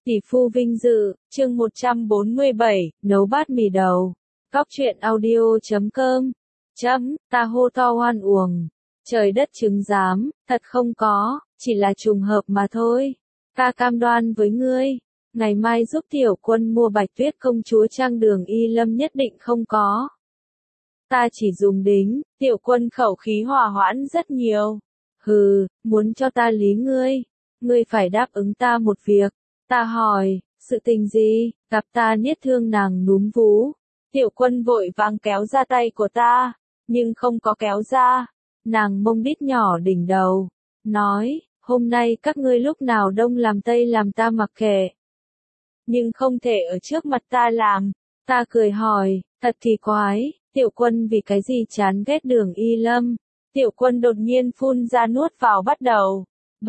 Tỷ phu vinh dự, chương 147, nấu bát mì đầu. Cóc truyện audio.com. Ta hô to hoan uổng. Trời đất chứng giám, thật không có, chỉ là trùng hợp mà thôi. Ta cam đoan với ngươi, ngày mai giúp tiểu quân mua Bạch Tuyết công chúa trang Đường Y Lâm nhất định không có. Ta chỉ dùng đính, tiểu quân khẩu khí hòa hoãn rất nhiều. Hừ, muốn cho ta lý ngươi phải đáp ứng ta một việc. Ta hỏi, sự tình gì, gặp ta niết thương nàng núm vú. Tiểu quân vội vàng kéo ra tay của ta, nhưng không có kéo ra. Nàng mông đít nhỏ đỉnh đầu, nói, hôm nay các ngươi lúc nào đông làm tây làm ta mặc kệ. Nhưng không thể ở trước mặt ta làm. Ta cười hỏi, thật kỳ quái, tiểu quân vì cái gì chán ghét Đường Y Lâm. Tiểu quân đột nhiên phun ra nuốt vào bắt đầu.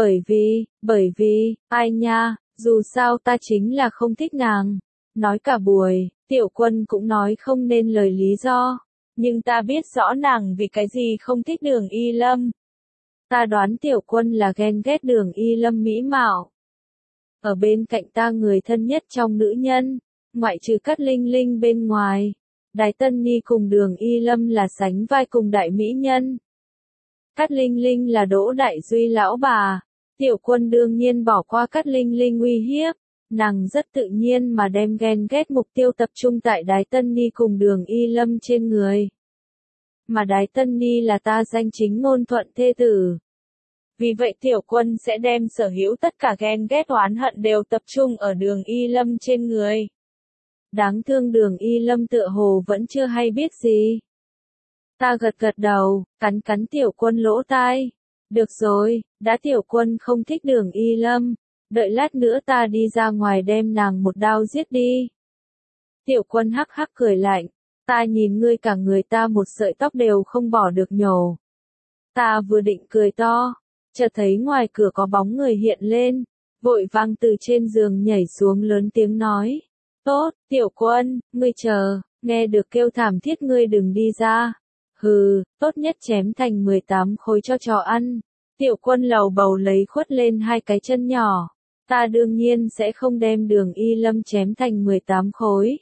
Bởi vì, ai nha, dù sao ta chính là không thích nàng. Nói cả buổi, tiểu quân cũng nói không nên lời lý do. Nhưng ta biết rõ nàng vì cái gì không thích Đường Y Lâm. Ta đoán tiểu quân là ghen ghét Đường Y Lâm mỹ mạo. Ở bên cạnh ta người thân nhất trong nữ nhân, ngoại trừ Cát Linh Linh bên ngoài, Đái Tân Ni cùng Đường Y Lâm là sánh vai cùng đại mỹ nhân. Cát Linh Linh là Đỗ Đại Duy lão bà. Tiểu quân đương nhiên bỏ qua Cát Linh Linh uy hiếp, nàng rất tự nhiên mà đem ghen ghét mục tiêu tập trung tại Đái Tân Ni cùng Đường Y Lâm trên người. Mà Đái Tân Ni là ta danh chính ngôn thuận thê tử. Vì vậy tiểu quân sẽ đem sở hữu tất cả ghen ghét oán hận đều tập trung ở Đường Y Lâm trên người. Đáng thương Đường Y Lâm tựa hồ vẫn chưa hay biết gì. Ta gật đầu, cắn tiểu quân lỗ tai. Được rồi, đã tiểu quân không thích Đường Y Lâm, đợi lát nữa ta đi ra ngoài đem nàng một đao giết đi. Tiểu quân hắc hắc cười lạnh, ta nhìn ngươi cả người ta một sợi tóc đều không bỏ được nhổ. Ta vừa định cười to, chợt thấy ngoài cửa có bóng người hiện lên, vội vàng từ trên giường nhảy xuống lớn tiếng nói. Tốt, tiểu quân, ngươi chờ, nghe được kêu thảm thiết ngươi đừng đi ra. Hừ, tốt nhất chém thành 18 khối cho chó ăn. Tiểu quân lầu bầu lấy khuất lên hai cái chân nhỏ. Ta đương nhiên sẽ không đem Đường Y Lâm chém thành 18 khối.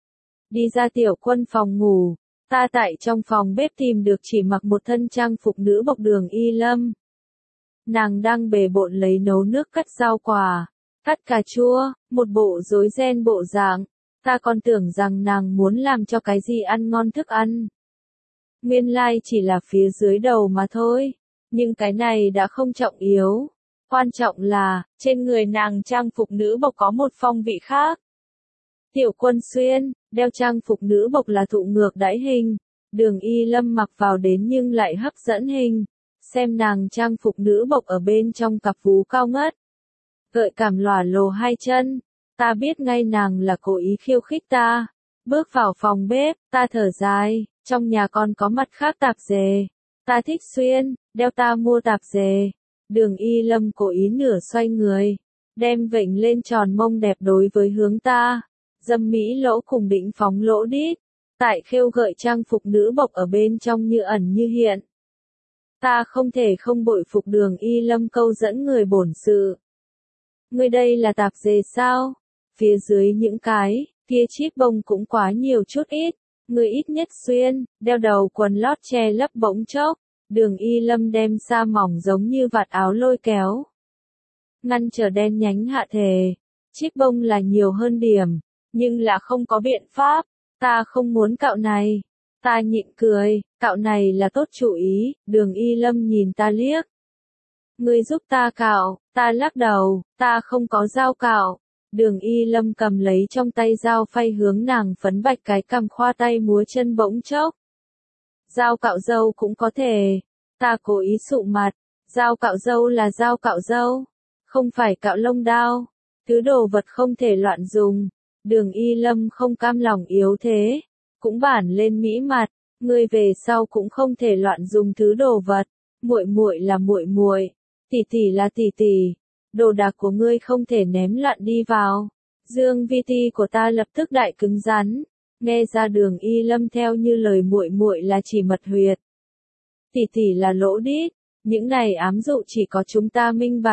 Đi ra tiểu quân phòng ngủ. Ta tại trong phòng bếp tìm được chỉ mặc một thân trang phục nữ bộc Đường Y Lâm. Nàng đang bề bộn lấy nấu nước cắt rau quả, cắt cà chua, một bộ rối ren bộ dạng. Ta còn tưởng rằng nàng muốn làm cho cái gì ăn ngon thức ăn. Nguyên lai chỉ là phía dưới đầu mà thôi, nhưng cái này đã không trọng yếu. Quan trọng là, trên người nàng trang phục nữ bộc có một phong vị khác. Tiểu quân xuyên, đeo trang phục nữ bộc là thụ ngược đãi hình, Đường Y Lâm mặc vào đến nhưng lại hấp dẫn hình. Xem nàng trang phục nữ bộc ở bên trong cặp vú cao ngất, gợi cảm lòa lồ hai chân, ta biết ngay nàng là cố ý khiêu khích ta. Bước vào phòng bếp, ta thở dài. Trong nhà còn có mặt khác tạp dề. Ta thích xuyên, đeo ta mua tạp dề. Đường Y Lâm cố ý nửa xoay người, đem vểnh lên tròn mông đẹp đối với hướng ta. Dâm mỹ lỗ cùng đỉnh phóng lỗ đít. Tại khêu gợi trang phục nữ bộc ở bên trong như ẩn như hiện. Ta không thể không bội phục Đường Y Lâm câu dẫn người bổn sự. Ngươi đây là tạp dề sao? Phía dưới những cái kia chip bông cũng quá nhiều chút ít. Người ít nhất xuyên, đeo đầu quần lót che lấp bỗng chốc. Đường Y Lâm đem sa mỏng giống như vạt áo lôi kéo. Ngăn trở đen nhánh hạ thể. Chip bông là nhiều hơn điểm, nhưng là không có biện pháp. Ta không muốn cạo này. Ta nhịn cười, cạo này là tốt chủ ý. Đường Y Lâm nhìn ta liếc. Ngươi giúp ta cạo, ta lắc đầu, ta không có dao cạo. Đường Y Lâm cầm lấy trong tay dao phay hướng nàng phấn bạch cái cằm khoa tay múa chân bỗng chốc. Dao cạo râu cũng có thể. Ta cố ý sụ mặt. Dao cạo râu là dao cạo râu, không phải cạo lông đao. Thứ đồ vật không thể loạn dùng. Đường Y Lâm không cam lòng yếu thế, cũng bản lên mỹ mặt. Ngươi về sau cũng không thể loạn dùng thứ đồ vật. Muội muội là muội muội, tỷ tỷ là tỷ tỷ. Đồ đạc của ngươi không thể ném loạn đi vào. Dương vi ti của ta lập tức đại cứng rắn. Nghe ra Đường Y Lâm theo như lời muội muội là chỉ mật huyệt. Tỷ tỷ là lỗ đít. Những này ám dụ chỉ có chúng ta minh bạch.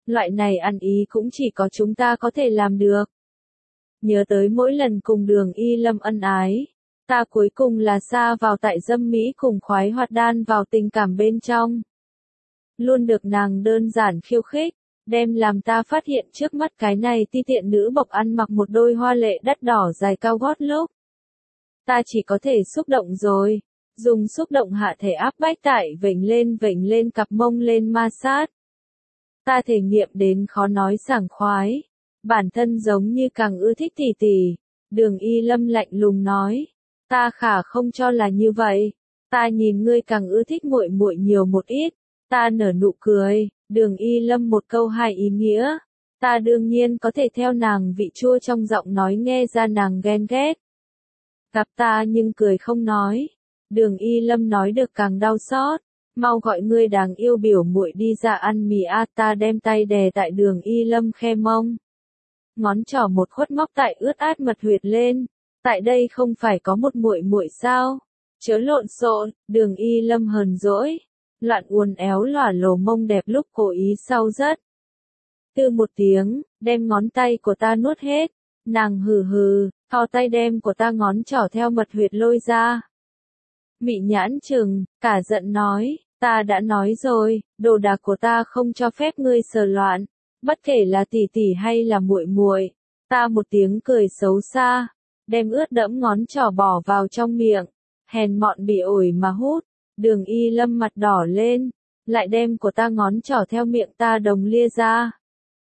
Loại này ăn ý cũng chỉ có chúng ta có thể làm được. Nhớ tới mỗi lần cùng Đường Y Lâm ân ái, ta cuối cùng là sa vào tại dâm mỹ cùng khoái hoạt đan vào tình cảm bên trong. Luôn được nàng đơn giản khiêu khích, đem làm ta phát hiện trước mắt cái này ti tiện nữ bộc ăn mặc một đôi hoa lệ đắt đỏ dài cao gót lúc. Ta chỉ có thể xúc động rồi, dùng xúc động hạ thể áp bách tại vểnh lên cặp mông lên ma sát. Ta thể nghiệm đến khó nói sảng khoái, bản thân giống như càng ưa thích tỷ tỷ. Đường Y Lâm lạnh lùng nói, ta khả không cho là như vậy, ta nhìn ngươi càng ưa thích muội muội nhiều một ít. Ta nở nụ cười, Đường Y Lâm một câu hai ý nghĩa, ta đương nhiên có thể theo nàng vị chua trong giọng nói nghe ra nàng ghen ghét. Gặp ta nhưng cười không nói, Đường Y Lâm nói được càng đau xót, mau gọi ngươi đáng yêu biểu muội đi ra ăn mì a. Ta đem tay đè tại Đường Y Lâm khe mông, ngón trỏ một khuất móc tại ướt át mật huyệt lên, tại đây không phải có một muội muội sao? Chớ lộn xộn. Đường Y Lâm hờn dỗi, loạn uốn éo lòa lồ mông đẹp lúc cố ý sau rất. Từ một tiếng, đem ngón tay của ta nuốt hết, nàng hừ hừ, thò tay đem của ta ngón trỏ theo mật huyệt lôi ra. Mị nhãn trừng, cả giận nói, ta đã nói rồi, đồ đạc của ta không cho phép ngươi sờ loạn, bất kể là tỷ tỷ hay là muội muội. Ta một tiếng cười xấu xa, đem ướt đẫm ngón trỏ bỏ vào trong miệng, hèn mọn bị ổi mà hút. Đường Y Lâm mặt đỏ lên, lại đem của ta ngón trỏ theo miệng ta đồng lia ra.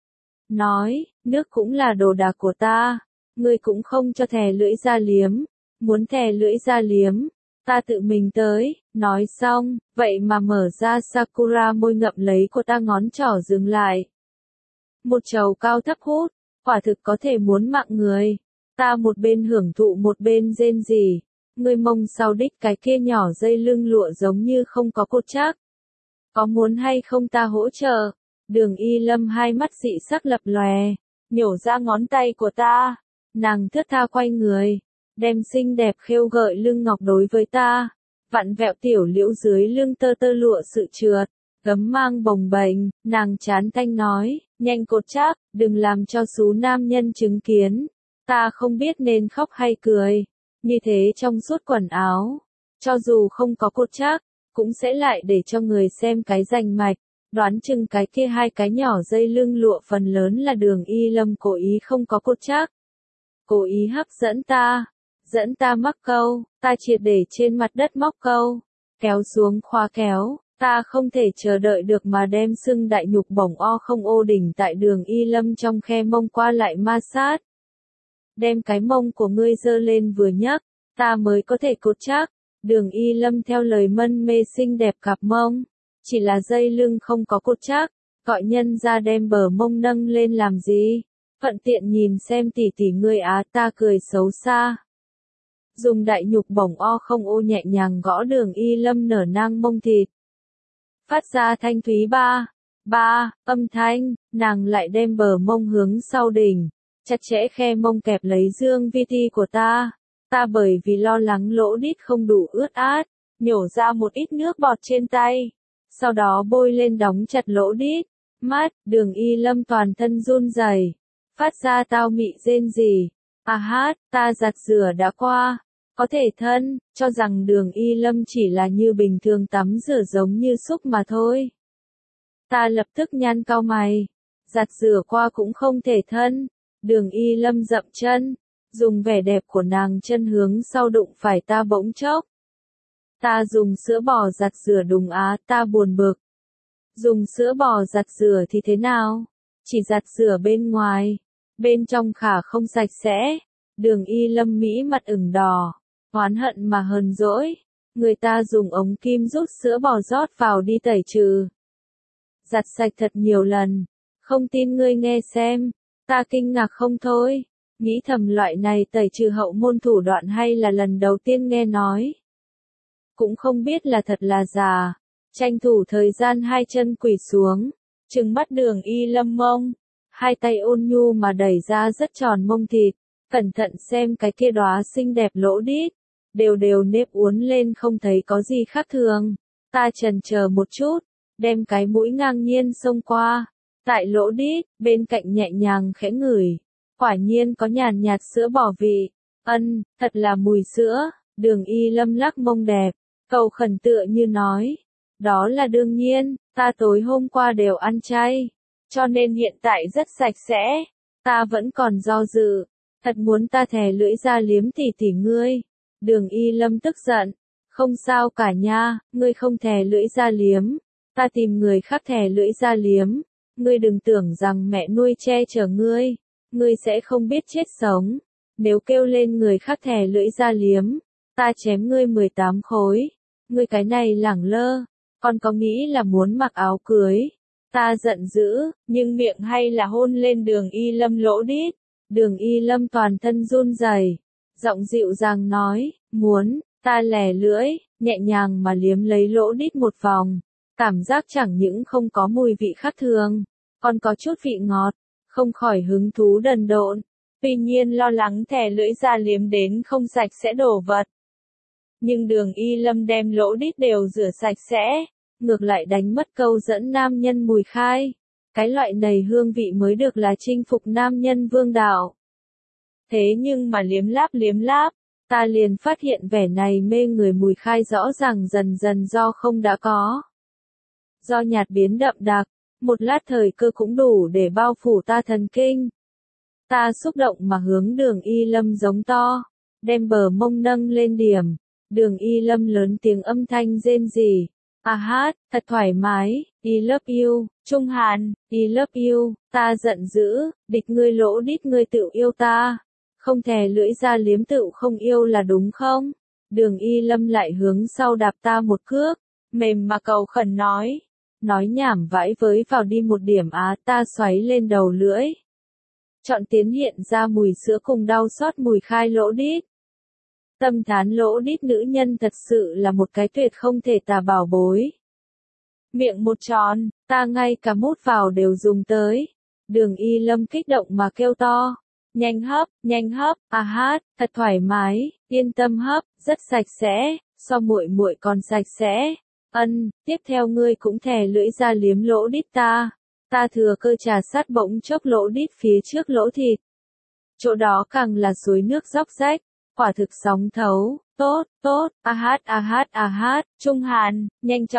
Nói, nước cũng là đồ đạc của ta, ngươi cũng không cho thè lưỡi ra liếm, muốn thè lưỡi ra liếm, ta tự mình tới. Nói xong, vậy mà mở ra Sakura môi ngậm lấy của ta ngón trỏ dừng lại. Một trầu cao thấp hút, quả thực có thể muốn mạng người. Ta một bên hưởng thụ một bên rên rỉ. Ngươi mông sau đích cái kia nhỏ dây lưng lụa giống như không có cột chắc. Có muốn hay không ta hỗ trợ? Đường Y Lâm hai mắt dị sắc lập lòe, nhổ ra ngón tay của ta. Nàng thướt tha quay người, đem xinh đẹp khêu gợi lưng ngọc đối với ta. Vặn vẹo tiểu liễu dưới lưng tơ tơ lụa sự trượt, gấm mang bồng bềnh, nàng chán thanh nói, nhanh cột chắc, đừng làm cho số nam nhân chứng kiến. Ta không biết nên khóc hay cười. Như thế trong suốt quần áo, cho dù không có cột chắc, cũng sẽ lại để cho người xem cái rành mạch. Đoán chừng cái kia hai cái nhỏ dây lưng lụa phần lớn là Đường Y Lâm cố ý không có cột chắc. Cố ý hấp dẫn ta mắc câu, ta triệt để trên mặt đất móc câu, kéo xuống khóa kéo, ta không thể chờ đợi được mà đem xương đại nhục bổng o không ô đỉnh tại Đường Y Lâm trong khe mông qua lại ma sát. Đem cái mông của ngươi dơ lên vừa nhấc, ta mới có thể cột chắc. Đường Y Lâm theo lời mân mê xinh đẹp cặp mông, chỉ là dây lưng không có cột chắc, gọi nhân ra đem bờ mông nâng lên làm gì? Thuận tiện nhìn xem tỷ tỷ ngươi á. Ta cười xấu xa, dùng đại nhục bổng o không ô nhẹ nhàng gõ Đường Y Lâm nở nang mông thịt, phát ra thanh thúy ba âm thanh. Nàng lại đem bờ mông hướng sau đỉnh, chặt chẽ khe mông kẹp lấy dương vi ti của ta. Ta bởi vì lo lắng lỗ đít không đủ ướt át, nhổ ra một ít nước bọt trên tay, sau đó bôi lên đóng chặt lỗ đít. Mắt, Đường Y Lâm toàn thân run rẩy, phát ra tao mị rên rỉ. Ta giặt rửa đã qua, có thể thân, cho rằng Đường Y Lâm chỉ là như bình thường tắm rửa giống như xúc mà thôi. Ta lập tức nhăn cau mày, giặt rửa qua cũng không thể thân. Đường Y Lâm dậm chân, dùng vẻ đẹp của nàng chân hướng sau đụng phải ta bỗng chốc. Ta dùng sữa bò giặt rửa đùng á. Ta buồn bực. Dùng sữa bò giặt rửa thì thế nào? Chỉ giặt rửa bên ngoài, bên trong khả không sạch sẽ. Đường Y Lâm mỹ mặt ửng đỏ, oán hận mà hờn dỗi. Người ta dùng ống kim rút sữa bò rót vào đi tẩy trừ. Giặt sạch thật nhiều lần, không tin ngươi nghe xem. Ta kinh ngạc không thôi, nghĩ thầm loại này tẩy trừ hậu môn thủ đoạn hay là lần đầu tiên nghe nói. Cũng không biết là thật là giả, tranh thủ thời gian hai chân quỳ xuống, trừng mắt Đường Y Lâm mông, hai tay ôn nhu mà đẩy ra rất tròn mông thịt, cẩn thận xem cái kia đóa xinh đẹp lỗ đít, đều nếp uốn lên không thấy có gì khác thường. Ta chần chờ một chút, đem cái mũi ngang nhiên xông qua, tại lỗ đít, bên cạnh nhẹ nhàng khẽ ngửi. Quả nhiên có nhàn nhạt sữa bò vị. Thật là mùi sữa. Đường Y Lâm lắc mông đẹp, cầu khẩn tựa như nói. Đó là đương nhiên, ta tối hôm qua đều ăn chay. Cho nên hiện tại rất sạch sẽ. Ta vẫn còn do dự. Thật muốn ta thè lưỡi ra liếm tỉ tỉ ngươi. Đường Y Lâm tức giận. Không sao cả nha, ngươi không thè lưỡi ra liếm. Ta tìm người khác thè lưỡi ra liếm. Ngươi đừng tưởng rằng mẹ nuôi che chở ngươi. Ngươi sẽ không biết chết sống. Nếu kêu lên người khác thè lưỡi ra liếm. Ta chém ngươi 18 khối. Ngươi cái này lẳng lơ. Còn có nghĩ là muốn mặc áo cưới. Ta giận dữ, nhưng miệng hay là hôn lên đường Y Lâm lỗ đít. Đường Y Lâm toàn thân run rẩy, giọng dịu dàng nói, muốn, ta lè lưỡi, nhẹ nhàng mà liếm lấy lỗ đít một vòng. Cảm giác chẳng những không có mùi vị khác thường, còn có chút vị ngọt, không khỏi hứng thú đần độn. Tuy nhiên lo lắng thè lưỡi ra liếm đến không sạch sẽ đổ vật. Nhưng đường Y Lâm đem lỗ đít đều rửa sạch sẽ, ngược lại đánh mất câu dẫn nam nhân mùi khai. Cái loại này hương vị mới được là chinh phục nam nhân vương đạo. Thế nhưng mà liếm láp, ta liền phát hiện vẻ này mê người mùi khai rõ ràng dần dần do không đã có. Do nhạt biến đậm đặc, một lát thời cơ cũng đủ để bao phủ ta thần kinh. Ta xúc động mà hướng đường Y Lâm giống to, đem bờ mông nâng lên điểm. Đường Y Lâm lớn tiếng âm thanh rên rỉ. Thật thoải mái, I love you, Trung Hàn, I love you, ta giận dữ, địch ngươi lỗ đít ngươi tự yêu ta. Không thè lưỡi ra liếm tự không yêu là đúng không? Đường Y Lâm lại hướng sau đạp ta một cước, mềm mà cầu khẩn nói. Nói nhảm vãi với vào đi một điểm ta xoáy lên đầu lưỡi. Chọn tiến hiện ra mùi sữa cùng đau xót mùi khai lỗ đít. Tâm thán lỗ đít nữ nhân thật sự là một cái tuyệt không thể tả bảo bối. Miệng một tròn, ta ngay cả mút vào đều dùng tới. Đường Y Lâm kích động mà kêu to. Nhanh hấp, thật thoải mái, yên tâm hấp, rất sạch sẽ, so muội muội còn sạch sẽ. Tiếp theo ngươi cũng thè lưỡi ra liếm lỗ đít ta. Ta thừa cơ trà sát bỗng chốc lỗ đít phía trước lỗ thịt. Chỗ đó càng là suối nước róc rách. Quả thực sóng thấu, tốt, Trung Hàn, nhanh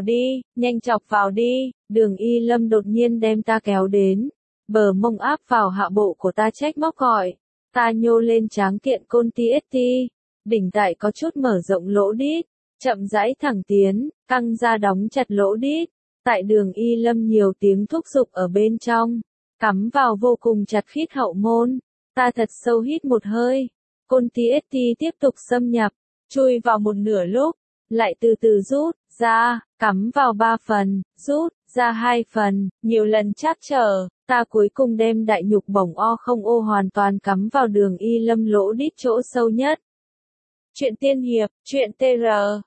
chọc vào đi, đường Y Lâm đột nhiên đem ta kéo đến, bờ mông áp vào hạ bộ của ta trách móc gọi, ta nhô lên tráng kiện côn ti, đỉnh tại có chút mở rộng lỗ đít, chậm rãi thẳng tiến, căng ra đóng chặt lỗ đít, tại đường Y Lâm nhiều tiếng thúc giục ở bên trong, cắm vào vô cùng chặt khít hậu môn, ta thật sâu hít một hơi. Côn TST tiếp tục xâm nhập, chui vào một nửa lúc, lại từ từ rút ra, cắm vào 3 phần, rút ra 2 phần, nhiều lần trắc trở, ta cuối cùng đem đại nhục bổng O hoàn toàn cắm vào đường Y Lâm lỗ đít chỗ sâu nhất. Chuyện tiên hiệp, chuyện TR,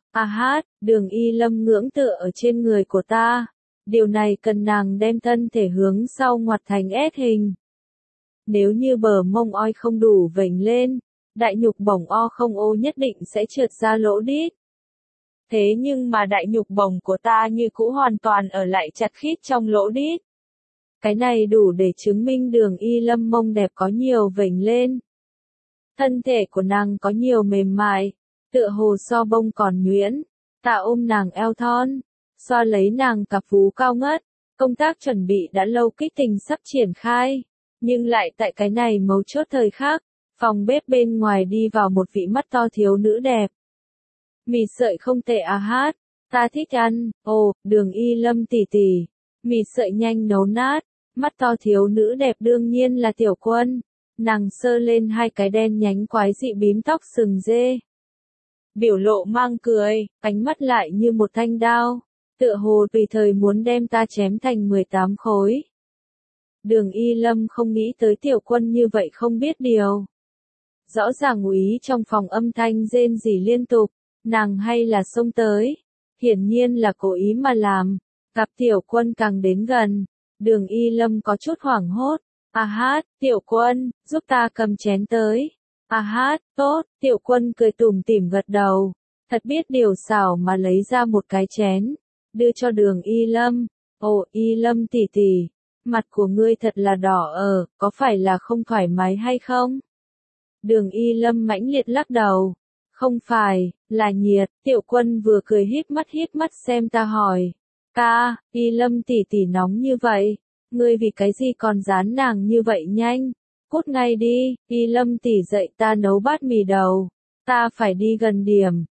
đường Y Lâm ngưỡng tựa ở trên người của ta. Điều này cần nàng đem thân thể hướng sau ngoặt thành S hình. Nếu như bờ mông oi không đủ vểnh lên, đại nhục bổng O nhất định sẽ trượt ra lỗ đít. Thế nhưng mà đại nhục bổng của ta như cũ hoàn toàn ở lại chặt khít trong lỗ đít. Cái này đủ để chứng minh đường Y Lâm mông đẹp có nhiều vểnh lên. Thân thể của nàng có nhiều mềm mại, tựa hồ so bông còn nhuyễn. Ta ôm nàng eo thon, xoa lấy nàng cặp vú cao ngất. Công tác chuẩn bị đã lâu kích tình sắp triển khai. Nhưng lại tại cái này mấu chốt thời khắc, phòng bếp bên ngoài đi vào một vị mắt to thiếu nữ đẹp. Mì sợi không tệ ta thích ăn, đường Y Lâm tỉ tỉ. Mì sợi nhanh nấu nát, mắt to thiếu nữ đẹp đương nhiên là Tiểu Quân. Nàng sơ lên hai cái đen nhánh quái dị bím tóc sừng dê. Biểu lộ mang cười, ánh mắt lại như một thanh đao, tựa hồ tùy thời muốn đem ta chém thành 18 khối. Đường Y Lâm không nghĩ tới Tiểu Quân như vậy không biết điều. Rõ ràng úy trong phòng âm thanh rên rỉ liên tục, nàng hay là xông tới, hiển nhiên là cố ý mà làm. Gặp Tiểu Quân càng đến gần, đường Y Lâm có chút hoảng hốt. Tiểu Quân, giúp ta cầm chén tới. Tốt, Tiểu Quân cười tủm tỉm gật đầu, thật biết điều xảo mà lấy ra một cái chén, đưa cho đường Y Lâm. Y Lâm tỉ tỉ, Mặt của ngươi thật là đỏ có phải là không thoải mái hay không? Đường Y Lâm mãnh liệt lắc đầu. Không phải, là nhiệt. Tiểu Quân vừa cười híp mắt xem ta hỏi. Ca, Y Lâm tỷ tỷ nóng như vậy. Ngươi vì cái gì còn dán nàng như vậy nhanh? Cút ngay đi, Y Lâm tỷ dạy ta nấu bát mì đầu. Ta phải đi gần điểm.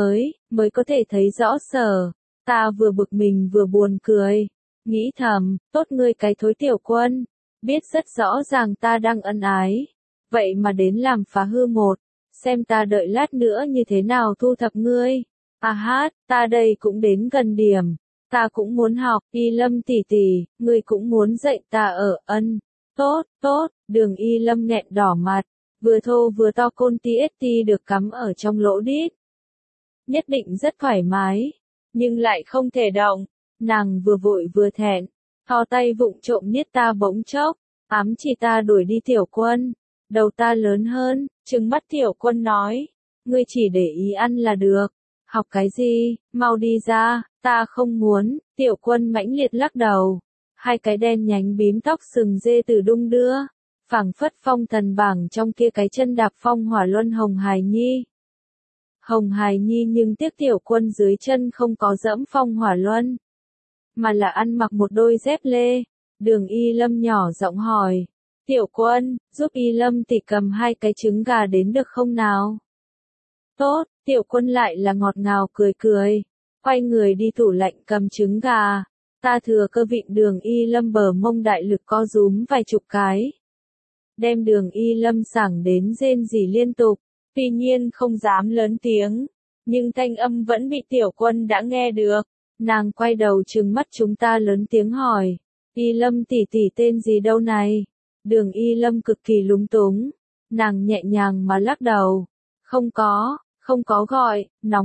Mới có thể thấy rõ sở. Ta vừa bực mình vừa buồn cười. Nghĩ thầm, tốt ngươi cái thối Tiểu Quân. Biết rất rõ ràng ta đang ân ái. Vậy mà đến làm phá hư một. Xem ta đợi lát nữa như thế nào thu thập ngươi. À hát, ta đây cũng đến gần điểm. Ta cũng muốn học, Y Lâm tỷ tỷ, ngươi cũng muốn dạy ta ở ân. Tốt, đường Y Lâm nghẹn đỏ mặt. Vừa thô vừa to côn TST được cắm ở trong lỗ đít. Nhất định rất thoải mái. Nhưng lại không thể động. Nàng vừa vội vừa thẹn. Thò tay vụng trộm niết ta bỗng chốc. Ám chỉ ta đuổi đi Tiểu Quân. Đầu ta lớn hơn, trừng mắt Tiểu Quân nói. Ngươi chỉ để ý ăn là được. Học cái gì, mau đi ra, ta không muốn. Tiểu Quân mãnh liệt lắc đầu. Hai cái đen nhánh bím tóc sừng dê từ đung đưa. Phảng phất phong thần bảng trong kia cái chân đạp phong hỏa luân Hồng Hài Nhi. Hồng Hài Nhi nhưng tiếc Tiểu Quân dưới chân không có dẫm phong hỏa luân. Mà là ăn mặc một đôi dép lê. Đường Y Lâm nhỏ giọng hỏi. Tiểu Quân, giúp Y Lâm tỷ cầm hai cái trứng gà đến được không nào? Tốt, Tiểu Quân lại là ngọt ngào cười. Quay người đi tủ lạnh cầm trứng gà. Ta thừa cơ vịn đường Y Lâm bờ mông đại lực co rúm vài chục cái. Đem đường Y Lâm sảng đến rên rỉ liên tục. Tuy nhiên không dám lớn tiếng. Nhưng thanh âm vẫn bị Tiểu Quân đã nghe được. Nàng quay đầu trừng mắt chúng ta lớn tiếng hỏi. Y Lâm tỷ tỷ tên gì đâu này? Đường Y Lâm cực kỳ lúng túng. Nàng nhẹ nhàng mà lắc đầu. Không có gọi,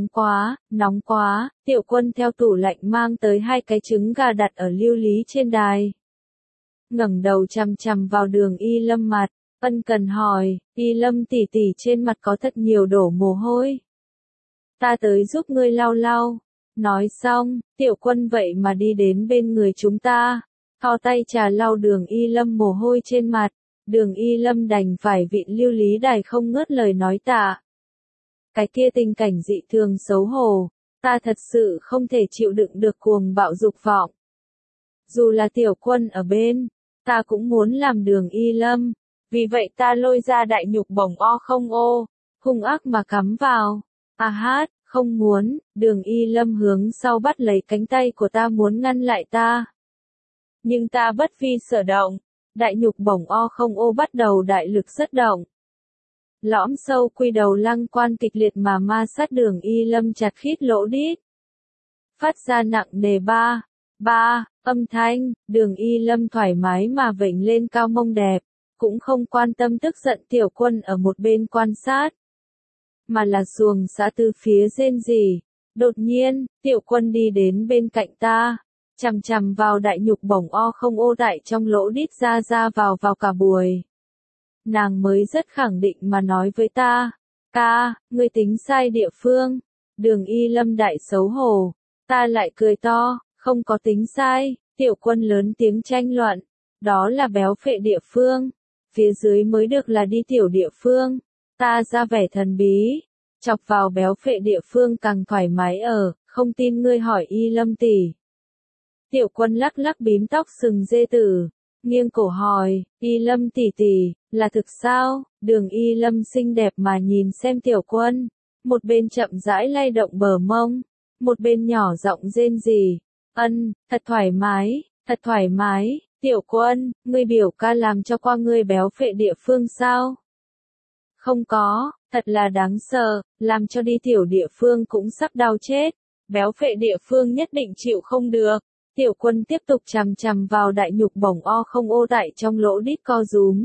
nóng quá. Tiểu Quân theo tủ lạnh mang tới hai cái trứng gà đặt ở lưu lý trên đài. Ngẩng đầu chằm vào đường Y Lâm mặt, ân cần hỏi, Y Lâm tỷ tỷ trên mặt có thật nhiều đổ mồ hôi. Ta tới giúp ngươi lau lau. Nói xong, Tiểu Quân vậy mà đi đến bên người chúng ta. Thò tay trà lau đường Y Lâm mồ hôi trên mặt. Đường Y Lâm đành phải vịn lưu lý đài không ngớt lời nói tạ. Cái kia tình cảnh dị thường xấu hổ. Ta thật sự không thể chịu đựng được cuồng bạo dục vọng. Dù là Tiểu Quân ở bên, ta cũng muốn làm đường Y Lâm. Vì vậy ta lôi ra đại nhục bổng o không ô, hung ác mà cắm vào. À hát, không muốn, đường Y Lâm hướng sau bắt lấy cánh tay của ta muốn ngăn lại ta. Nhưng ta bất vi sở động, đại nhục bổng o không ô bắt đầu đại lực xuất động. Lõm sâu quy đầu lăng quan kịch liệt mà ma sát đường Y Lâm chặt khít lỗ đít. Phát ra nặng nề ba, âm thanh, đường Y Lâm thoải mái mà vểnh lên cao mông đẹp, cũng không quan tâm tức giận Tiểu Quân ở một bên quan sát. Mà là xuồng xã từ phía rên rỉ. Đột nhiên, Tiểu Quân đi đến bên cạnh ta, chằm vào đại nhục bổng o không ô tại trong lỗ đít ra vào cả buổi. Nàng mới rất khẳng định mà nói với ta, ca, ngươi tính sai địa phương. Đường Y Lâm đại xấu hổ, ta lại cười to, không có tính sai. Tiểu Quân lớn tiếng tranh luận, đó là béo phệ địa phương, phía dưới mới được là đi tiểu địa phương. Ta ra vẻ thần bí, chọc vào béo phệ địa phương càng thoải mái không tin ngươi hỏi Y Lâm tỷ. Tiểu Quân lắc bím tóc sừng dê tử, nghiêng cổ hỏi, Y Lâm tỷ tỷ, là thực sao? Đường Y Lâm xinh đẹp mà nhìn xem Tiểu Quân, một bên chậm rãi lay động bờ mông, một bên nhỏ giọng rên rỉ, thật thoải mái, Tiểu Quân, ngươi biểu ca làm cho qua ngươi béo phệ địa phương sao? Không có, thật là đáng sợ, làm cho đi tiểu địa phương cũng sắp đau chết, béo phệ địa phương nhất định chịu không được. Tiểu Quân tiếp tục chằm vào đại nhục bổng o không ô tại trong lỗ đít co rúm.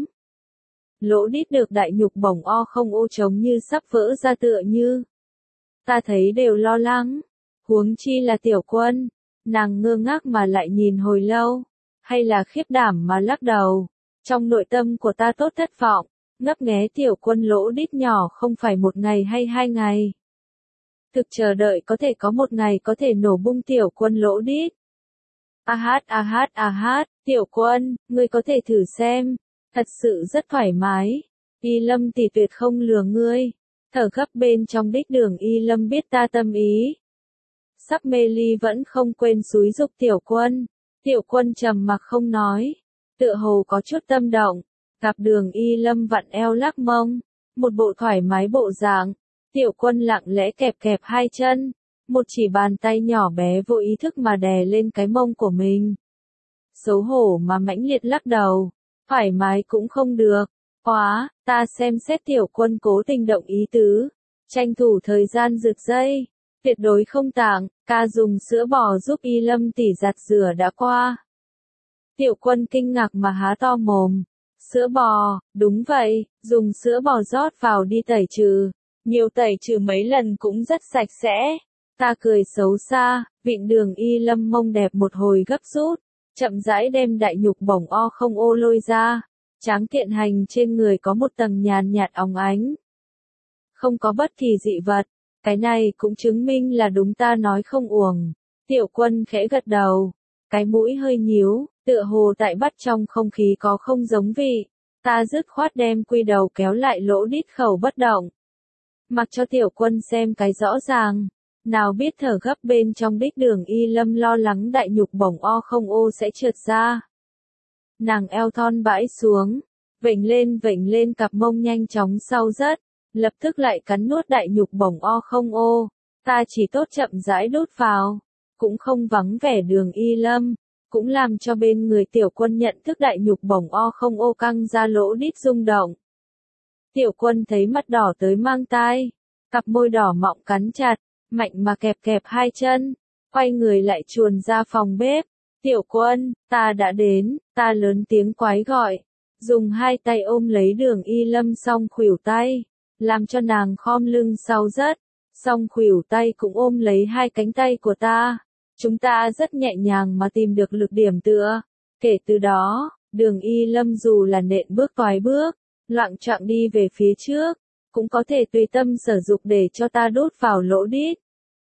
Lỗ đít được đại nhục bổng o không ô trống như sắp vỡ ra tựa như. Ta thấy đều lo lắng, huống chi là Tiểu Quân, nàng ngơ ngác mà lại nhìn hồi lâu, hay là khiếp đảm mà lắc đầu. Trong nội tâm của ta tốt thất vọng, ngấp nghé Tiểu Quân lỗ đít nhỏ không phải một ngày hay 2 ngày. Thực chờ đợi có thể có một ngày có thể nổ bung Tiểu Quân lỗ đít. A hát, Tiểu Quân, ngươi có thể thử xem. Thật sự rất thoải mái. Y Lâm tỷ tuyệt không lừa ngươi. Thở gấp bên trong đích đường Y Lâm biết ta tâm ý. Sắp mê ly vẫn không quên xúi giục Tiểu Quân. Tiểu Quân trầm mặc không nói. Tựa hồ có chút tâm động. Gặp đường Y Lâm vặn eo lắc mông. Một bộ thoải mái bộ dạng. Tiểu Quân lặng lẽ kẹp kẹp hai chân. Một chỉ bàn tay nhỏ bé vô ý thức mà đè lên cái mông của mình. Xấu hổ mà mãnh liệt lắc đầu. Thoải mái cũng không được. Quá, ta xem xét Tiểu Quân cố tình động ý tứ. Tranh thủ thời gian rực dây. Tuyệt đối không tặng, ca dùng sữa bò giúp Y Lâm tỷ giặt rửa đã qua. Tiểu Quân kinh ngạc mà há to mồm. Sữa bò, đúng vậy, dùng sữa bò rót vào đi tẩy trừ. Nhiều tẩy trừ mấy lần cũng rất sạch sẽ. Ta cười xấu xa, vịn đường Y Lâm mông đẹp một hồi gấp rút. Chậm rãi đem đại nhục bổng o không ô lôi ra. Tráng kiện hành trên người có một tầng nhàn nhạt óng ánh. Không có bất kỳ dị vật. Cái này cũng chứng minh là đúng ta nói không uổng. Tiểu Quân khẽ gật đầu. Cái mũi hơi nhíu, tựa hồ tại bắt trong không khí có không giống vị. Ta dứt khoát đem quy đầu kéo lại lỗ đít khẩu bất động. Mặc cho Tiểu Quân xem cái rõ ràng. Nào biết thở gấp bên trong đích đường Y Lâm lo lắng đại nhục bổng o không ô sẽ trượt ra. Nàng eo thon bãi xuống. Vểnh lên cặp mông nhanh chóng sau rớt. Lập tức lại cắn nuốt đại nhục bổng o không ô. Ta chỉ tốt chậm rãi đút vào. Cũng không vắng vẻ đường Y Lâm. Cũng làm cho bên người Tiểu Quân nhận thức đại nhục bổng o không ô căng ra lỗ đít rung động. Tiểu Quân thấy mặt đỏ tới mang tai. Cặp môi đỏ mọng cắn chặt. Mạnh mà kẹp kẹp hai chân. Quay người lại chuồn ra phòng bếp. Tiểu Quân, ta đã đến. Ta lớn tiếng quái gọi. Dùng hai tay ôm lấy đường Y Lâm song khuỷu tay. Làm cho nàng khom lưng sau rớt. Song khuỷu tay cũng ôm lấy hai cánh tay của ta. Chúng ta rất nhẹ nhàng mà tìm được lực điểm tựa. Kể từ đó, đường Y Lâm dù là nện bước toái bước, loạng choạng đi về phía trước, cũng có thể tùy tâm sử dụng để cho ta đút vào lỗ đít.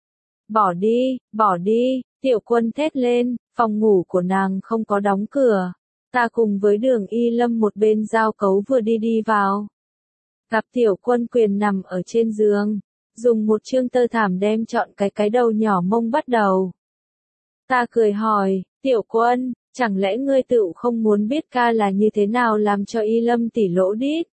Bỏ đi, Tiểu Quân thét lên, phòng ngủ của nàng không có đóng cửa. Ta cùng với đường Y Lâm một bên giao cấu vừa đi vào. Gặp Tiểu Quân quyền nằm ở trên giường, dùng một chương tơ thảm đem trọn cái đầu nhỏ mông bắt đầu. Ta cười hỏi, Tiểu Quân, chẳng lẽ ngươi tựu không muốn biết ca là như thế nào làm cho Y Lâm tỷ lỗ đít?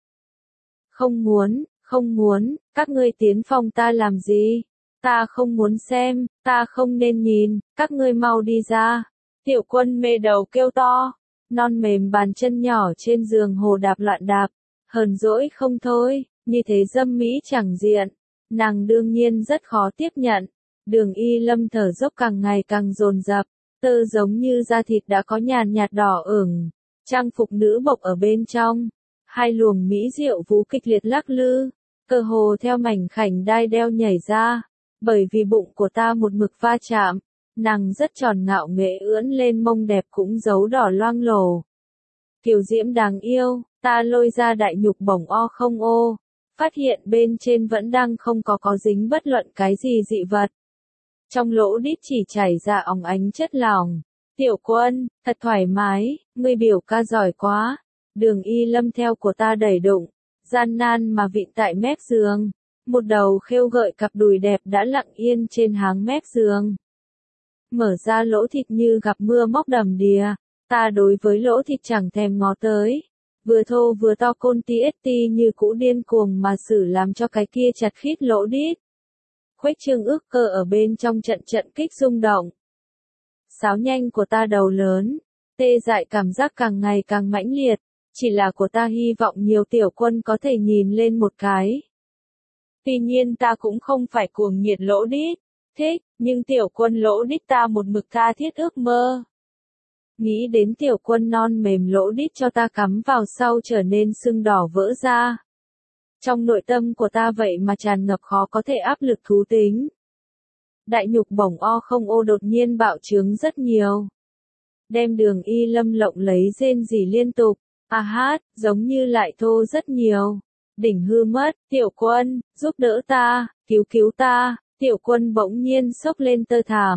Không muốn, các ngươi tiến phòng ta làm gì? Ta không muốn xem, ta không nên nhìn, các ngươi mau đi ra. Tiểu Quân mê đầu kêu to, non mềm bàn chân nhỏ trên giường hồ đạp loạn đạp, hờn dỗi không thôi, như thế dâm mỹ chẳng diện. Nàng đương nhiên rất khó tiếp nhận. Đường Y Lâm thở dốc càng ngày càng dồn dập, tơ giống như da thịt đã có nhàn nhạt đỏ ửng, trang phục nữ bộc ở bên trong, hai luồng mỹ diệu vú kịch liệt lắc lư, cơ hồ theo mảnh khảnh đai đeo nhảy ra, bởi vì bụng của ta một mực va chạm, nàng rất tròn ngạo nghễ ưỡn lên mông đẹp cũng giấu đỏ loang lổ. Kiều diễm đáng yêu, ta lôi ra đại nhục bổng o không ô, phát hiện bên trên vẫn đang không có dính bất luận cái gì dị vật. Trong lỗ đít chỉ chảy ra óng ánh chất lỏng. Tiểu Quân, thật thoải mái, ngươi biểu ca giỏi quá. Đường Y Lâm theo của ta đẩy đụng, gian nan mà vịn tại mép giường. Một đầu khêu gợi cặp đùi đẹp đã lặng yên trên háng mép giường. Mở ra lỗ thịt như gặp mưa móc đầm đìa. Ta đối với lỗ thịt chẳng thèm ngó tới. Vừa thô vừa to côn ti như cũ điên cuồng mà xử làm cho cái kia chặt khít lỗ đít. Khuếch trương ước cơ ở bên trong trận kích rung động. Sáo nhanh của ta đầu lớn, tê dại cảm giác càng ngày càng mãnh liệt, chỉ là của ta hy vọng nhiều Tiểu Quân có thể nhìn lên một cái. Tuy nhiên ta cũng không phải cuồng nhiệt lỗ đít, thích, nhưng Tiểu Quân lỗ đít ta một mực tha thiết ước mơ. Nghĩ đến Tiểu Quân non mềm lỗ đít cho ta cắm vào sau trở nên sưng đỏ vỡ ra. Trong nội tâm của ta vậy mà tràn ngập khó có thể áp lực thú tính. Đại nhục bổng o không ô đột nhiên bạo trướng rất nhiều. Đem đường Y Lâm lộng lấy rên rỉ liên tục. A hát, giống như lại thô rất nhiều. Đỉnh hư mất, Tiểu Quân, giúp đỡ ta, cứu ta. Tiểu Quân bỗng nhiên xốc lên tơ thảm.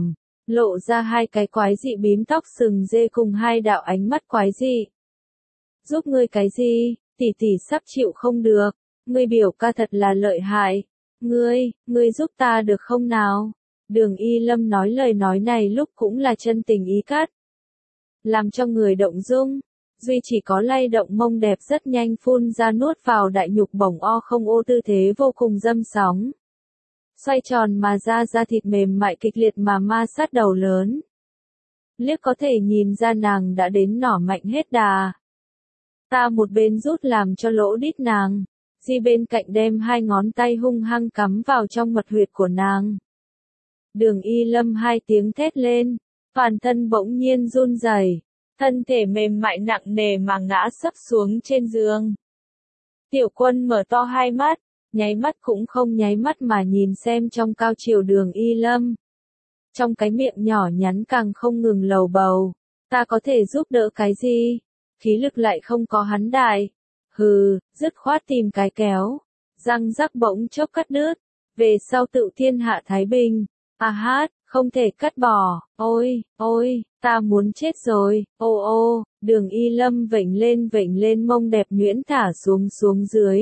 lộ ra hai cái quái dị bím tóc sừng dê cùng hai đạo ánh mắt quái dị. Giúp ngươi cái gì, tỷ tỷ sắp chịu không được, ngươi biểu ca thật là lợi hại, ngươi giúp ta được không nào? Đường Y Lâm nói lời nói này lúc cũng là chân tình ý cắt, làm cho người động dung. Duy chỉ có lay động mông đẹp rất nhanh phun ra nuốt vào đại nhục bổng o không ô tư thế vô cùng dâm sóng. Xoay tròn mà da thịt mềm mại kịch liệt mà ma sát đầu lớn. Liếc có thể nhìn ra nàng đã đến nỏ mạnh hết đà. Ta một bên rút làm cho lỗ đít nàng, Di bên cạnh đem hai ngón tay hung hăng cắm vào trong mật huyệt của nàng. Đường Y Lâm hai tiếng thét lên, toàn thân bỗng nhiên run rẩy, thân thể mềm mại nặng nề mà ngã sấp xuống trên giường. Tiểu Quân mở to hai mắt, nháy mắt cũng không nháy mắt mà nhìn xem trong cao chiều Đường Y Lâm. Trong cái miệng nhỏ nhắn càng không ngừng lầu bầu, ta có thể giúp đỡ cái gì? Khí lực lại không có hắn đại. Hừ, dứt khoát tìm cái kéo. Răng rắc bỗng chốc cắt đứt. Về sau tự thiên hạ thái bình. À hát, không thể cắt bỏ. Ôi, ta muốn chết rồi. Ô, Đường Y Lâm vểnh lên mông đẹp nhuyễn thả xuống dưới.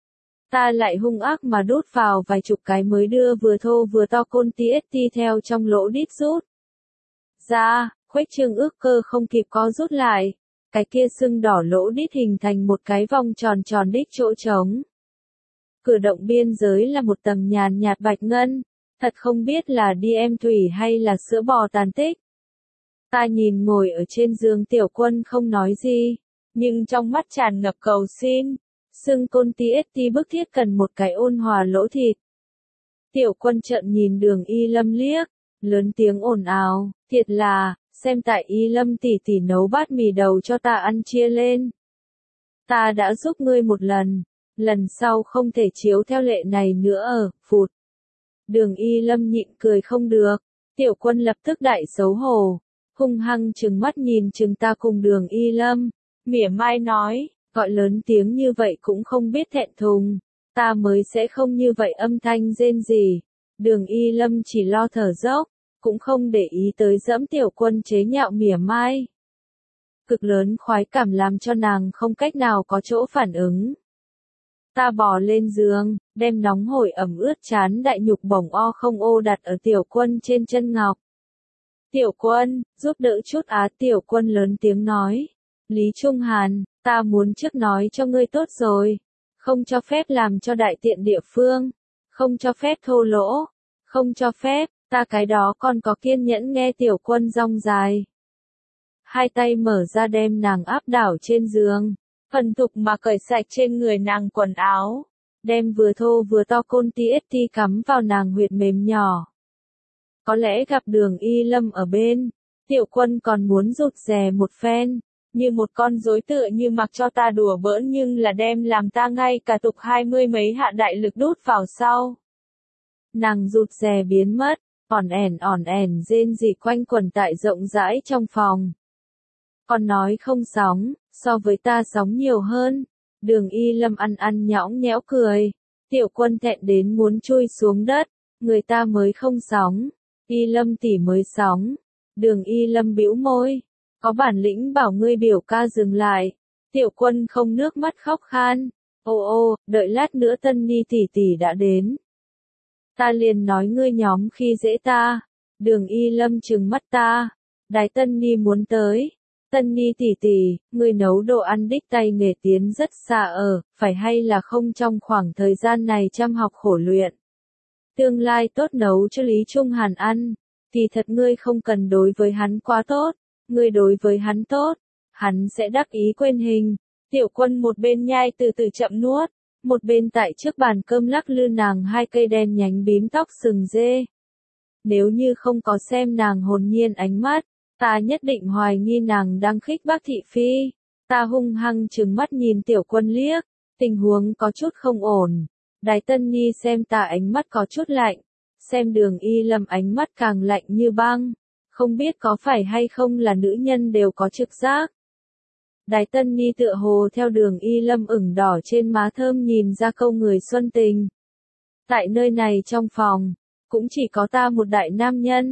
Ta lại hung ác mà đút vào vài chục cái mới đưa vừa thô vừa to côn TST theo trong lỗ đít rút ra, khuếch trương ước cơ không kịp co rút lại. Cái kia sưng đỏ lỗ đít hình thành một cái vòng tròn đít chỗ trống. Cửa động biên giới là một tầng nhàn nhạt bạch ngân, thật không biết là DM thủy hay là sữa bò tàn tích. Ta nhìn ngồi ở trên giường Tiểu Quân không nói gì, nhưng trong mắt tràn ngập cầu xin. Sưng côn TST bức thiết cần một cái ôn hòa lỗ thịt. Tiểu Quân trợn nhìn Đường Y Lâm liếc, lớn tiếng ồn ào, thiệt là, xem tại Y Lâm tỷ tỷ nấu bát mì đầu cho ta ăn chia lên. Ta đã giúp ngươi một lần sau không thể chiếu theo lệ này nữa phụt. Đường Y Lâm nhịn cười không được, Tiểu Quân lập tức đại xấu hổ, hung hăng trừng mắt nhìn chừng ta cùng Đường Y Lâm, mỉa mai nói, gọi lớn tiếng như vậy cũng không biết thẹn thùng, ta mới sẽ không như vậy âm thanh rên rỉ. Đường Y Lâm chỉ lo thở dốc, cũng không để ý tới dẫm Tiểu Quân chế nhạo mỉa mai. Cực lớn khoái cảm làm cho nàng không cách nào có chỗ phản ứng. Ta bò lên giường, đem nóng hổi ẩm ướt chán đại nhục bổng o không ô đặt ở Tiểu Quân trên chân ngọc. Tiểu Quân, giúp đỡ chút á. Tiểu Quân lớn tiếng nói. Lý Trung Hàn, ta muốn trước nói cho ngươi tốt rồi. Không cho phép làm cho đại tiện địa phương. Không cho phép thô lỗ. Không cho phép, ta cái đó còn có kiên nhẫn nghe Tiểu Quân rong dài. Hai tay mở ra đem nàng áp đảo trên giường. Phần thục mà cởi sạch trên người nàng quần áo. Đem vừa thô vừa to côn TST cắm vào nàng huyệt mềm nhỏ. Có lẽ gặp Đường Y Lâm ở bên, Tiểu Quân còn muốn rụt rè một phen, như một con rối tựa như mặc cho ta đùa bỡn nhưng là đem làm ta ngay cả tục 20 mấy hạ đại lực đút vào sau. Nàng rụt rè biến mất, ỏn ẻn rên rỉ quanh quẩn tại rộng rãi trong phòng. Còn nói không sóng, so với ta sóng nhiều hơn. Đường Y Lâm ăn nhõng nhẽo cười. Tiểu Quân thẹn đến muốn chui xuống đất, người ta mới không sóng. Y Lâm tỷ mới sóng. Đường Y Lâm bĩu môi. Có bản lĩnh bảo ngươi biểu ca dừng lại. Tiểu Quân không nước mắt khóc khan. Ô, đợi lát nữa Tân Ni tỷ tỷ đã đến. Ta liền nói ngươi nhóm khi dễ ta. Đường Y Lâm trừng mắt ta. Đái Tân Ni muốn tới. Tân Ni tỷ tỷ, ngươi nấu đồ ăn đích tay nghề tiến rất xa phải hay là không trong khoảng thời gian này chăm học khổ luyện. Tương lai tốt nấu cho Lý Trung Hàn ăn, thì thật ngươi không cần đối với hắn quá tốt, ngươi đối với hắn tốt, hắn sẽ đắc ý quên hình. Tiểu Quân một bên nhai từ từ chậm nuốt, một bên tại trước bàn cơm lắc lư nàng hai cây đen nhánh bím tóc sừng dê. Nếu như không có xem nàng hồn nhiên ánh mắt, ta nhất định hoài nghi nàng đang khích bác thị phi. Ta hung hăng trừng mắt nhìn Tiểu Quân liếc, tình huống có chút không ổn. Đái Tân Ni xem ta ánh mắt có chút lạnh, xem Đường Y Lâm ánh mắt càng lạnh như băng. Không biết có phải hay không là nữ nhân đều có trực giác. Đái Tân Ni tựa hồ theo Đường Y Lâm ửng đỏ trên má thơm nhìn ra câu người xuân tình. Tại nơi này trong phòng, cũng chỉ có ta một đại nam nhân.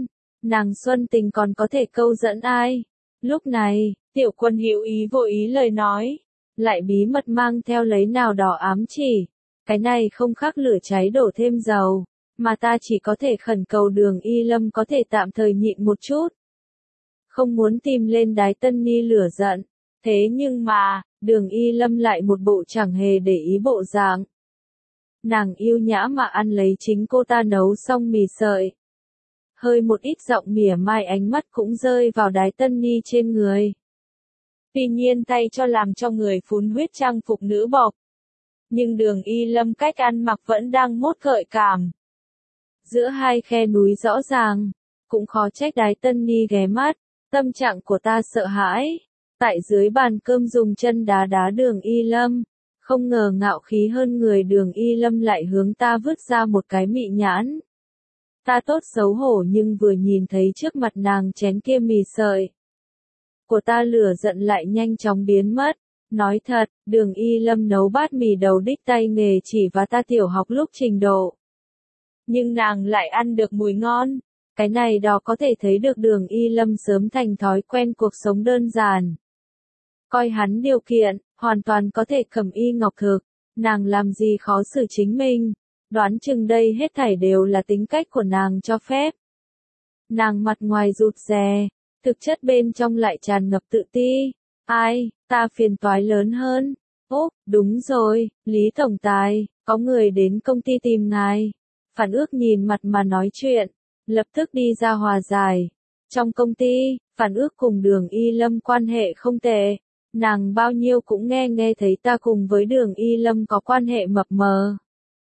nàng Xuân Tình còn có thể câu dẫn ai? Lúc này, Tiểu Quân hữu ý vô ý lời nói, lại bí mật mang theo lấy nào đó ám chỉ. Cái này không khác lửa cháy đổ thêm dầu, mà ta chỉ có thể khẩn cầu Đường Y Lâm có thể tạm thời nhịn một chút. Không muốn tìm lên Đái Tân Ni lửa giận. Thế nhưng mà, Đường Y Lâm lại một bộ chẳng hề để ý bộ dạng. Nàng yêu nhã mà ăn lấy chính cô ta nấu xong mì sợi. Hơi một ít giọng mỉa mai, ánh mắt cũng rơi vào Đái Tân Ni trên người. Tuy nhiên thay cho làm cho người phun huyết trang phục nữ bọc. Nhưng Đường Y Lâm cách ăn mặc vẫn đang mốt gợi cảm. Giữa hai khe núi rõ ràng, cũng khó trách Đái Tân Ni ghé mắt, tâm trạng của ta sợ hãi. Tại dưới bàn cơm dùng chân đá đá Đường Y Lâm, không ngờ ngạo khí hơn người Đường Y Lâm lại hướng ta vứt ra một cái mị nhãn. Ta tốt xấu hổ nhưng vừa nhìn thấy trước mặt nàng chén kia mì sợi của ta, lửa giận lại nhanh chóng biến mất. Nói thật, Đường Y Lâm nấu bát mì đầu đích tay nghề chỉ và ta tiểu học lúc trình độ. Nhưng nàng lại ăn được mùi ngon. Cái này đó có thể thấy được Đường Y Lâm sớm thành thói quen cuộc sống đơn giản. Coi hắn điều kiện, hoàn toàn có thể cầm y ngọc thực. Nàng làm gì khó xử chính mình. Đoán chừng đây hết thảy đều là tính cách của nàng cho phép. Nàng mặt ngoài rụt rè, thực chất bên trong lại tràn ngập tự ti. Ai, ta phiền toái lớn hơn. Ố, đúng rồi, Lý Tổng Tài, có người đến công ty tìm ngài. Phản Ước nhìn mặt mà nói chuyện, lập tức đi ra hòa giải. Trong công ty, Phản Ước cùng Đường Y Lâm quan hệ không tệ. Nàng bao nhiêu cũng nghe thấy ta cùng với Đường Y Lâm có quan hệ mập mờ.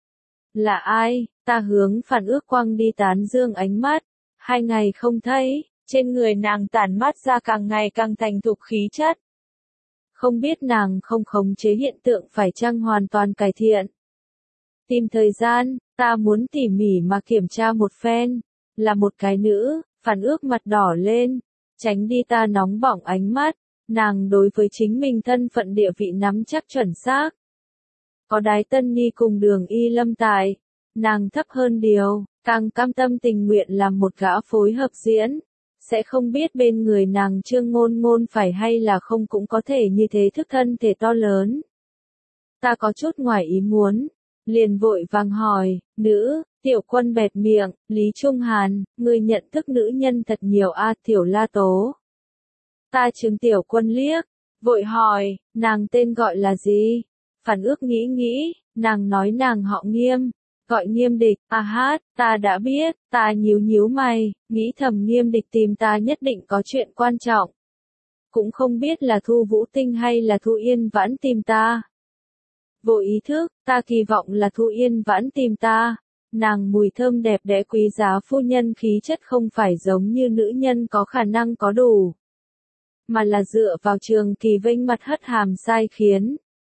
Là ai? Ta hướng Phản Ước quăng đi tán dương ánh mắt. 2 ngày không thấy, trên người nàng tản mát ra càng ngày càng thành thục khí chất. Không biết nàng không khống chế hiện tượng phải chăng hoàn toàn cải thiện. Tìm thời gian, ta muốn tỉ mỉ mà kiểm tra một phen. Là một cái nữ, Phản Ước mặt đỏ lên, tránh đi ta nóng bỏng ánh mắt. Nàng đối với chính mình thân phận địa vị nắm chắc chuẩn xác. Có Đái Tân Ni cùng Đường Y Lâm tại, nàng thấp hơn điều, càng cam tâm tình nguyện làm một gã phối hợp diễn. Sẽ không biết bên người nàng Trương Ngôn Ngôn phải hay là không cũng có thể như thế thức thân thể to lớn. Ta có chút ngoài ý muốn, liền vội vàng hỏi, nữ, Tiểu Quân bẹt miệng, Lý Trung Hàn, người nhận thức nữ nhân thật nhiều a. Tiểu La Tố. Ta trừng Tiểu Quân liếc, vội hỏi, nàng tên gọi là gì? Phản Ước nghĩ, nàng nói nàng họ Nghiêm, gọi Nghiêm Địch. Hát, ta đã biết. Ta nhíu mày, nghĩ thầm Nghiêm Địch tìm ta nhất định có chuyện quan trọng. Cũng không biết là Thu Vũ Tinh hay là Thu Yên Vãn tìm ta. Vô ý thức, ta kỳ vọng là Thu Yên Vãn tìm ta. Nàng mùi thơm đẹp đẽ quý giá phu nhân khí chất không phải giống như nữ nhân có khả năng có đủ. Mà là dựa vào Trường Kỳ vênh mặt hất hàm sai khiến.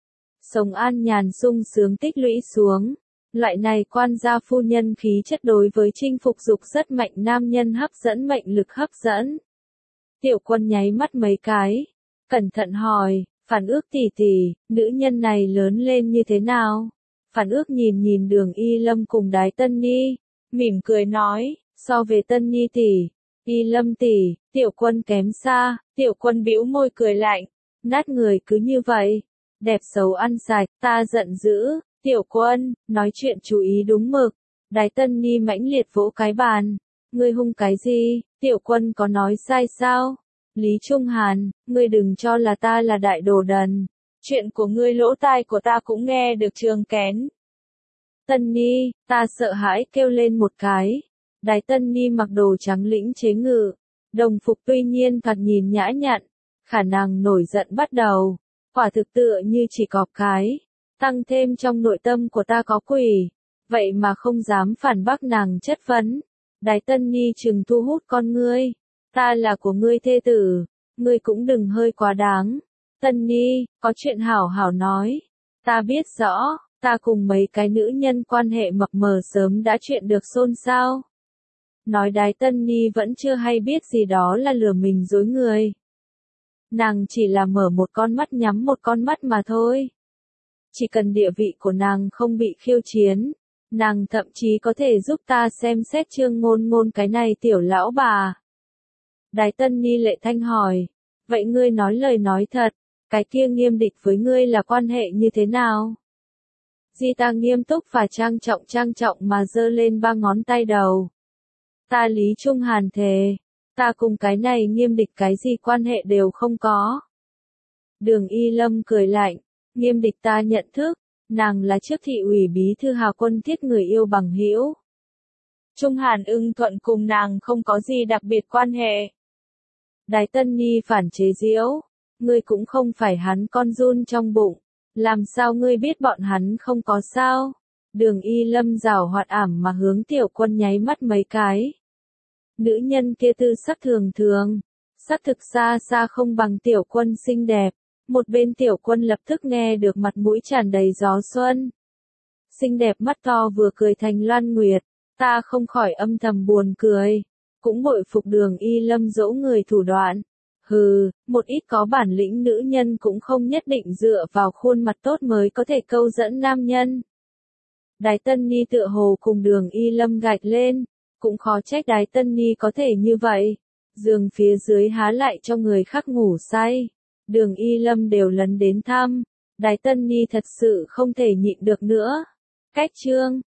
Sống an nhàn sung sướng tích lũy xuống. Loại này quan gia phu nhân khí chất đối với chinh phục dục rất mạnh nam nhân hấp dẫn, mệnh lực hấp dẫn. Tiểu Quân nháy mắt mấy cái, cẩn thận hỏi, Phản Ước tỷ tỷ, nữ nhân này lớn lên như thế nào? Phản Ước nhìn Đường Y Lâm cùng Đái Tân Ni, mỉm cười nói, so về Tân Ni tỷ, Y Lâm tỷ, Tiểu Quân kém xa. Tiểu Quân bĩu môi cười lạnh, nát người cứ như vậy, đẹp xấu ăn sạch. Ta giận dữ, Tiểu Quân, nói chuyện chú ý đúng mực. Đái Tân Ni mãnh liệt vỗ cái bàn, ngươi hung cái gì? Tiểu Quân có nói sai sao? Lý Trung Hàn, ngươi đừng cho là ta là đại đồ đần. Chuyện của ngươi lỗ tai của ta cũng nghe được trường kén. Tân Ni, ta sợ hãi kêu lên một cái. Đái Tân Ni mặc đồ trắng lĩnh chế ngự, đồng phục tuy nhiên thoạt nhìn nhã nhặn, khả năng nổi giận bắt đầu. Quả thực tựa như chỉ cọp cái. Tăng thêm trong nội tâm của ta có quỷ. Vậy mà không dám phản bác nàng chất vấn. Đái Tân Ni chừng thu hút con ngươi. Ta là của ngươi thê tử. Ngươi cũng đừng hơi quá đáng. Tân Ni, có chuyện hảo hảo nói. Ta biết rõ, ta cùng mấy cái nữ nhân quan hệ mập mờ sớm đã chuyện được xôn xao. Nói Đái Tân Ni vẫn chưa hay biết gì đó là lừa mình dối người. Nàng chỉ là mở một con mắt nhắm một con mắt mà thôi. Chỉ cần địa vị của nàng không bị khiêu chiến, nàng thậm chí có thể giúp ta xem xét Trương Ngôn Ngôn cái này tiểu lão bà. Đái Tân Ni lệ thanh hỏi. Vậy ngươi nói lời nói thật, cái kia Nghiêm Địch với ngươi là quan hệ như thế nào? Di Ta nghiêm túc và trang trọng mà giơ lên 3 ngón tay đầu. Ta Lý Trung Hàn thề, ta cùng cái này Nghiêm Địch cái gì quan hệ đều không có. Đường Y Lâm cười lạnh, Nghiêm Địch ta nhận thức, nàng là trước thị ủy bí thư Hà Quân Thiết người yêu bằng hữu. Trung Hàn ưng thuận cùng nàng không có gì đặc biệt quan hệ. Đái Tân Ni phản chế giễu, ngươi cũng không phải hắn con run trong bụng, làm sao ngươi biết bọn hắn không có sao? Đường Y Lâm giảo hoạt ảm mà hướng Tiểu Quân nháy mắt mấy cái. Nữ nhân kia tư sắc thường thường, sắc thực xa xa không bằng Tiểu Quân xinh đẹp. Một bên Tiểu Quân lập tức nghe được mặt mũi tràn đầy gió xuân. Xinh đẹp mắt to vừa cười thành loan nguyệt, ta không khỏi âm thầm buồn cười. Cũng bội phục Đường Y Lâm dỗ người thủ đoạn. Hừ, một ít có bản lĩnh nữ nhân cũng không nhất định dựa vào khuôn mặt tốt mới có thể câu dẫn nam nhân. Đái Tân Ni tựa hồ cùng Đường Y Lâm gạch lên, cũng khó trách Đái Tân Ni có thể như vậy. Giường phía dưới há lại cho người khác ngủ say. Đường Y Lâm đều lấn đến thăm. Đái Tân Ni thật sự không thể nhịn được nữa. Cách chương